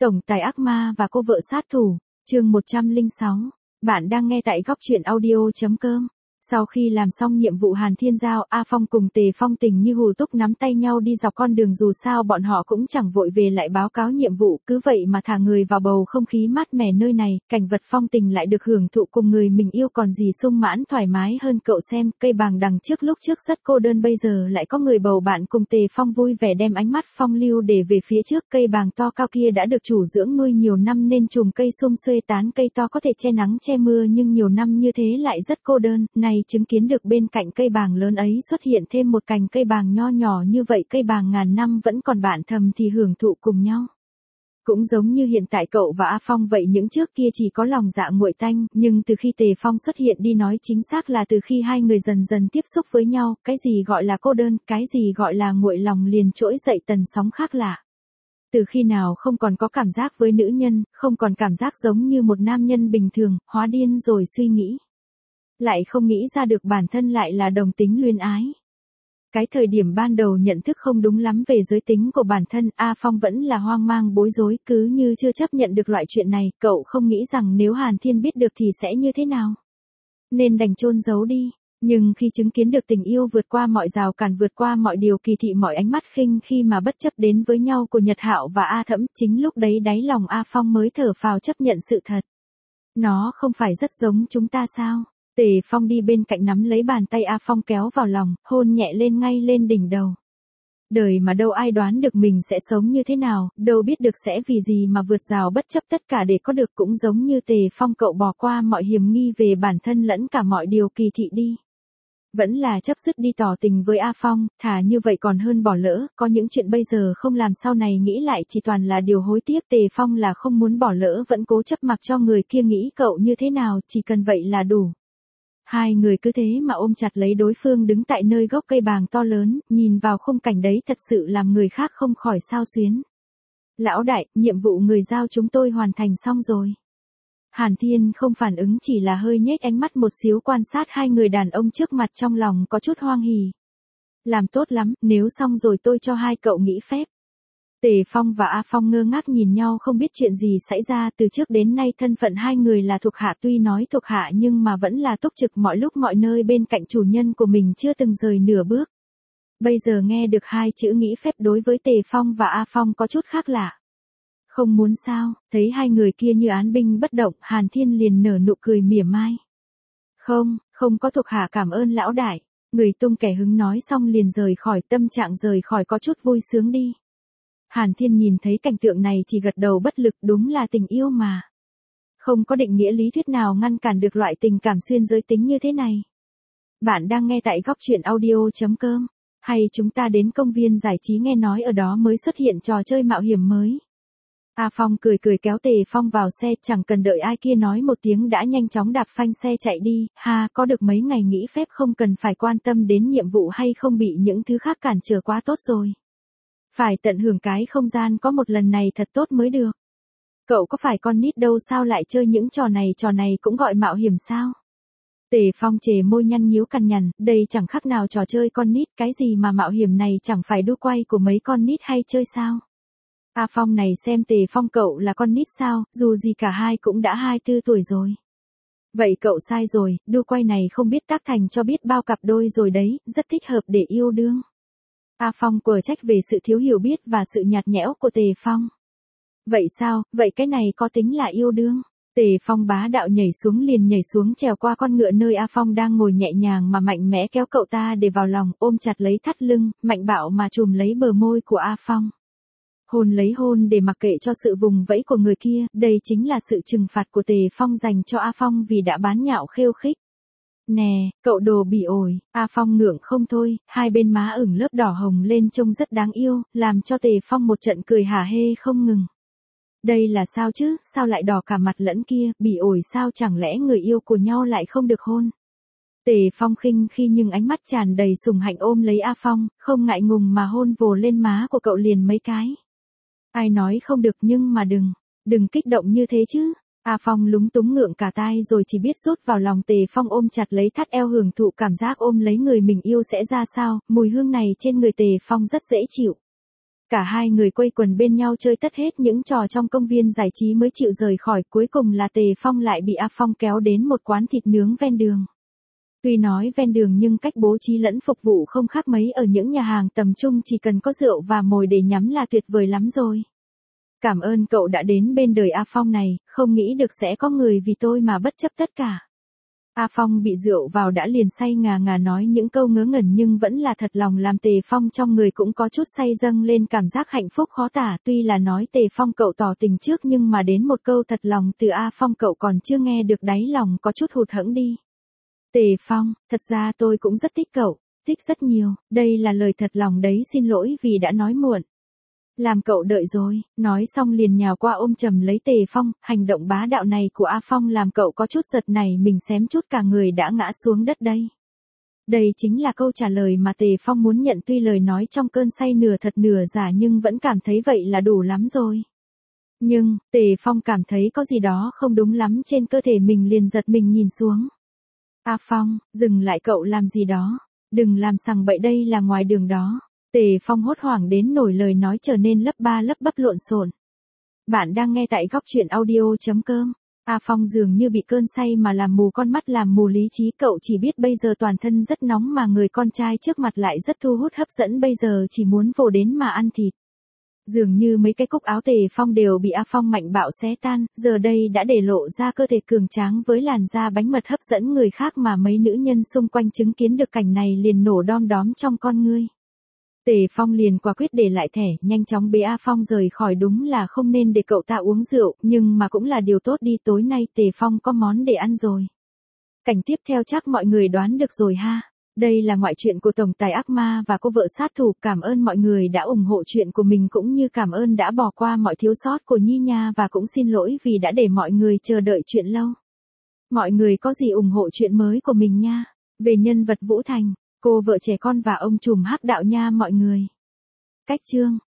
Tổng tài ác ma và cô vợ sát thủ, chương 106. Bạn đang nghe tại góc truyện audio.com. Sau khi làm xong nhiệm vụ Hàn Thiên Giao, A Phong cùng Tề Phong tình như hù túc nắm tay nhau đi dọc con đường, dù sao bọn họ cũng chẳng vội về lại báo cáo nhiệm vụ, cứ vậy mà thả người vào bầu không khí mát mẻ nơi này, cảnh vật phong tình lại được hưởng thụ cùng người mình yêu còn gì sung mãn thoải mái hơn. Cậu xem, cây bàng đằng trước lúc trước rất cô đơn, bây giờ lại có người bầu bạn cùng. Tề Phong vui vẻ đem ánh mắt phong lưu để về phía trước, cây bàng to cao kia đã được chủ dưỡng nuôi nhiều năm nên chùm cây sum xuê, tán cây to có thể che nắng che mưa, nhưng nhiều năm như thế lại rất cô đơn. Này, chứng kiến được bên cạnh cây bàng lớn ấy xuất hiện thêm một cành cây bàng nho nhỏ như vậy, cây bàng ngàn năm vẫn còn bạn thầm thì hưởng thụ cùng nhau. Cũng giống như hiện tại cậu và A Phong vậy, những trước kia chỉ có lòng dạ nguội tanh, nhưng từ khi Tề Phong xuất hiện, đi nói chính xác là từ khi hai người dần dần tiếp xúc với nhau, cái gì gọi là cô đơn, cái gì gọi là nguội lòng liền trỗi dậy tần sóng khác lạ. Từ khi nào không còn có cảm giác với nữ nhân, không còn cảm giác giống như một nam nhân bình thường, hóa điên rồi suy nghĩ. Lại không nghĩ ra được bản thân lại là đồng tính luyến ái. Cái thời điểm ban đầu nhận thức không đúng lắm về giới tính của bản thân, A Phong vẫn là hoang mang bối rối, cứ như chưa chấp nhận được loại chuyện này. Cậu không nghĩ rằng nếu Hàn Thiên biết được thì sẽ như thế nào, nên đành chôn giấu đi. Nhưng khi chứng kiến được tình yêu vượt qua mọi rào cản, vượt qua mọi điều kỳ thị, mọi ánh mắt khinh khi mà bất chấp đến với nhau của Nhật Hạo và A Thẫm, chính lúc đấy đáy lòng A Phong mới thở phào chấp nhận sự thật. Nó không phải rất giống chúng ta sao? Tề Phong đi bên cạnh nắm lấy bàn tay A Phong kéo vào lòng, hôn nhẹ lên ngay lên đỉnh đầu. Đời mà đâu ai đoán được mình sẽ sống như thế nào, đâu biết được sẽ vì gì mà vượt rào bất chấp tất cả để có được. Cũng giống như Tề Phong, cậu bỏ qua mọi hiềm nghi về bản thân lẫn cả mọi điều kỳ thị đi. Vẫn là chấp sức đi tỏ tình với A Phong, thà như vậy còn hơn bỏ lỡ, có những chuyện bây giờ không làm sau này nghĩ lại chỉ toàn là điều hối tiếc. Tề Phong là không muốn bỏ lỡ, vẫn cố chấp mặc cho người kia nghĩ cậu như thế nào, chỉ cần vậy là đủ. Hai người cứ thế mà ôm chặt lấy đối phương, đứng tại nơi gốc cây bàng to lớn, nhìn vào khung cảnh đấy thật sự làm người khác không khỏi xao xuyến. Lão đại, nhiệm vụ người giao chúng tôi hoàn thành xong rồi. Hàn Thiên không phản ứng, chỉ là hơi nhếch ánh mắt một xíu quan sát hai người đàn ông trước mặt, trong lòng có chút hoang hỉ. Làm tốt lắm, nếu xong rồi tôi cho hai cậu nghỉ phép. Tề Phong và A Phong ngơ ngác nhìn nhau, không biết chuyện gì xảy ra. Từ trước đến nay thân phận hai người là thuộc hạ, tuy nói thuộc hạ nhưng mà vẫn là túc trực mọi lúc mọi nơi bên cạnh chủ nhân của mình, chưa từng rời nửa bước. Bây giờ nghe được hai chữ nghỉ phép, đối với Tề Phong và A Phong có chút khác lạ. Không muốn sao? Thấy hai người kia như án binh bất động, Hàn Thiên liền nở nụ cười mỉa mai. Không có thuộc hạ, cảm ơn lão đại. Người tung kẻ hứng nói xong liền rời khỏi, tâm trạng rời khỏi có chút vui sướng đi. Hàn Thiên nhìn thấy cảnh tượng này chỉ gật đầu bất lực, đúng là tình yêu mà. Không có định nghĩa lý thuyết nào ngăn cản được loại tình cảm xuyên giới tính như thế này. Bạn đang nghe tại góc truyện audio.com. Hay chúng ta đến công viên giải trí, nghe nói ở đó mới xuất hiện trò chơi mạo hiểm mới. A Phong cười cười kéo Tề Phong vào xe, chẳng cần đợi ai kia nói một tiếng đã nhanh chóng đạp phanh xe chạy đi. Ha, có được mấy ngày nghỉ phép không cần phải quan tâm đến nhiệm vụ hay không bị những thứ khác cản trở, quá tốt rồi. Phải tận hưởng cái không gian có một lần này thật tốt mới được. Cậu có phải con nít đâu sao lại chơi những trò này cũng gọi mạo hiểm sao? Tề Phong chề môi nhăn nhíu cằn nhằn, đây chẳng khác nào trò chơi con nít, cái gì mà mạo hiểm này, chẳng phải đu quay của mấy con nít hay chơi sao? A Phong này xem Tề Phong, cậu là con nít sao, dù gì cả hai cũng đã 24 tuổi rồi. Vậy cậu sai rồi, đu quay này không biết tác thành cho biết bao cặp đôi rồi đấy, rất thích hợp để yêu đương. A Phong quở trách về sự thiếu hiểu biết và sự nhạt nhẽo của Tề Phong. Vậy sao, vậy cái này có tính là yêu đương? Tề Phong bá đạo nhảy xuống trèo qua con ngựa nơi A Phong đang ngồi, nhẹ nhàng mà mạnh mẽ kéo cậu ta để vào lòng, ôm chặt lấy thắt lưng, mạnh bạo mà chùm lấy bờ môi của A Phong. Hôn lấy hôn để mặc kệ cho sự vùng vẫy của người kia, đây chính là sự trừng phạt của Tề Phong dành cho A Phong vì đã bán nhạo khêu khích. Nè, cậu đồ bỉ ổi. A Phong ngượng không thôi, hai bên má ửng lớp đỏ hồng lên trông rất đáng yêu, làm cho Tề Phong một trận cười hả hê không ngừng. Đây là sao chứ, sao lại đỏ cả mặt lẫn kia, bỉ ổi sao, chẳng lẽ người yêu của nhau lại không được hôn? Tề Phong khinh khi nhưng ánh mắt tràn đầy sùng hạnh ôm lấy A Phong, không ngại ngùng mà hôn vồ lên má của cậu liền mấy cái. Ai nói không được, nhưng mà đừng kích động như thế chứ. A Phong lúng túng ngượng cả tai rồi chỉ biết rút vào lòng Tề Phong, ôm chặt lấy thắt eo, hưởng thụ cảm giác ôm lấy người mình yêu sẽ ra sao. Mùi hương này trên người Tề Phong rất dễ chịu. Cả hai người quây quần bên nhau chơi tất hết những trò trong công viên giải trí mới chịu rời khỏi, cuối cùng là Tề Phong lại bị A Phong kéo đến một quán thịt nướng ven đường. Tuy nói ven đường nhưng cách bố trí lẫn phục vụ không khác mấy ở những nhà hàng tầm trung, chỉ cần có rượu và mồi để nhắm là tuyệt vời lắm rồi. Cảm ơn cậu đã đến bên đời A Phong này, không nghĩ được sẽ có người vì tôi mà bất chấp tất cả. A Phong bị rượu vào đã liền say ngà ngà nói những câu ngớ ngẩn nhưng vẫn là thật lòng, làm Tề Phong trong người cũng có chút say dâng lên cảm giác hạnh phúc khó tả. Tuy là nói Tề Phong cậu tỏ tình trước nhưng mà đến một câu thật lòng từ A Phong cậu còn chưa nghe được, đáy lòng có chút hụt hẫng đi. Tề Phong, thật ra tôi cũng rất thích cậu, thích rất nhiều, đây là lời thật lòng đấy, xin lỗi vì đã nói muộn. Làm cậu đợi rồi, nói xong liền nhào qua ôm chầm lấy Tề Phong, hành động bá đạo này của A Phong làm cậu có chút giật nảy mình, xém chút cả người đã ngã xuống đất đây. Đây chính là câu trả lời mà Tề Phong muốn nhận, tuy lời nói trong cơn say nửa thật nửa giả nhưng vẫn cảm thấy vậy là đủ lắm rồi. Nhưng, Tề Phong cảm thấy có gì đó không đúng lắm trên cơ thể mình, liền giật mình nhìn xuống. A Phong, dừng lại, cậu làm gì đó, đừng làm sằng bậy, đây là ngoài đường đó. Tề Phong hốt hoảng đến nổi lời nói trở nên lấp ba lấp bắp lộn xộn. Bạn đang nghe tại góc truyện audio.com. A Phong dường như bị cơn say mà làm mù con mắt, làm mù lý trí, cậu chỉ biết bây giờ toàn thân rất nóng mà người con trai trước mặt lại rất thu hút hấp dẫn, bây giờ chỉ muốn vồ đến mà ăn thịt. Dường như mấy cái cúc áo Tề Phong đều bị A Phong mạnh bạo xé tan, giờ đây đã để lộ ra cơ thể cường tráng với làn da bánh mật hấp dẫn người khác, mà mấy nữ nhân xung quanh chứng kiến được cảnh này liền nổ đom đóm trong con ngươi. Tề Phong liền quả quyết để lại thẻ, nhanh chóng bế A Phong rời khỏi, đúng là không nên để cậu ta uống rượu, nhưng mà cũng là điều tốt đi, tối nay Tề Phong có món để ăn rồi. Cảnh tiếp theo chắc mọi người đoán được rồi ha. Đây là ngoại truyện của tổng tài ác ma và cô vợ sát thủ. Cảm ơn mọi người đã ủng hộ chuyện của mình, cũng như cảm ơn đã bỏ qua mọi thiếu sót của Nhi nha, và cũng xin lỗi vì đã để mọi người chờ đợi chuyện lâu. Mọi người có gì ủng hộ chuyện mới của mình nha. Về nhân vật Vũ Thành, cô vợ trẻ con và ông trùm hắc đạo nha mọi người. Cách chương